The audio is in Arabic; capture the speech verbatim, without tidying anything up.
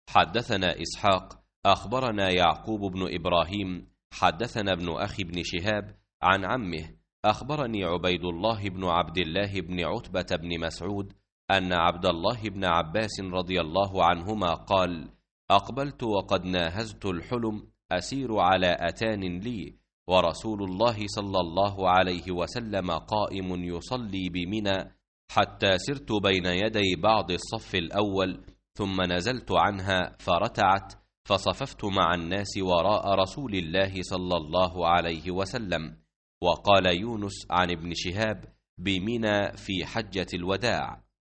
حدثنا إسحاق أخبرنا يعقوب بن إبراهيم حدثنا ابن أخي بن شهاب عن عمه أخبرني عبيد الله بن عبد الله بن عتبة بن مسعود أن عبد الله بن عباس رضي الله عنهما قال: أقبلت وقد ناهزت الحلم أسير على أتان لي، ورسول الله صلى الله عليه وسلم قائم يصلي بمنى، حتى سرت بين يدي بعض الصف الأول، ثم نزلت عنها فرتعت، فصففت مع الناس وراء رسول الله صلى الله عليه وسلم. وقال يونس عن ابن شهاب: بمنى في حجة الوداع.